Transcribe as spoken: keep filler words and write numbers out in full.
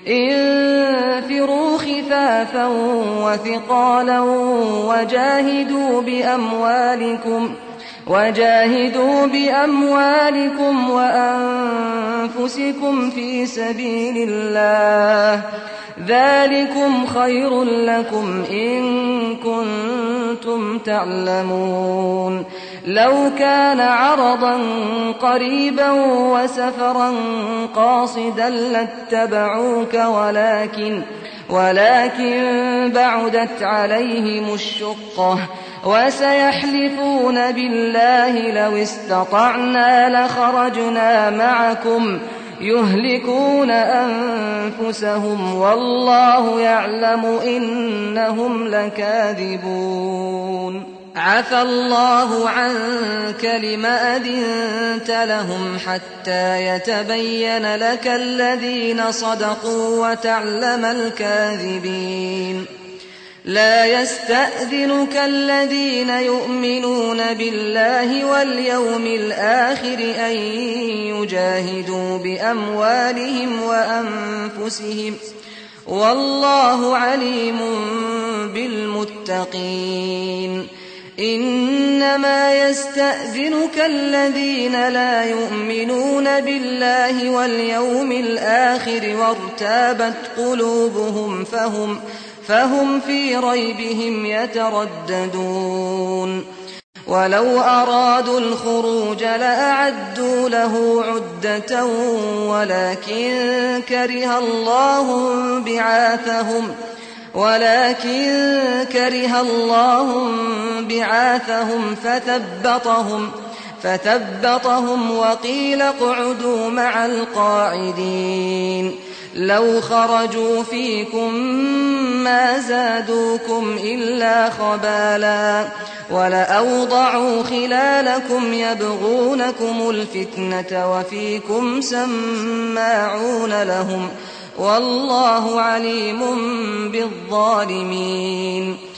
انفروا خفافا وثقالا وجاهدوا بأموالكم وجاهدوا بأموالكم وأنفسكم في سبيل الله ذلكم خير لكم إن كنتم تعلمون لو كان عرضا قريبا وسفرا قاصدا لاتبعوك ولكن ولكن بعدت عليهم الشقة وسيحلفون بالله لو استطعنا لخرجنا معكم يهلكون أنفسهم والله يعلم إنهم لكاذبون عفى الله عنك لم أذنت لهم حتى يتبين لك الذين صدقوا وتعلم الكاذبين لا يستأذنك الذين يؤمنون بالله واليوم الآخر أن يجاهدوا بأموالهم وأنفسهم والله عليم بالمتقين إنما يستأذنك الذين لا يؤمنون بالله واليوم الآخر وارتابت قلوبهم فهم فهم في ريبهم يترددون ولو أرادوا الخروج لأعدوا له عدة ولكن كره الله بعاثهم ولكن كره الله بعاثهم فثبطهم فثبطهم وقيل اقعدوا مع القاعدين لو خرجوا فيكم ما زادوكم إلا خبالا ولأوضعوا خلالكم يبغونكم الفتنة وفيكم سماعون لهم والله عليم بالظالمين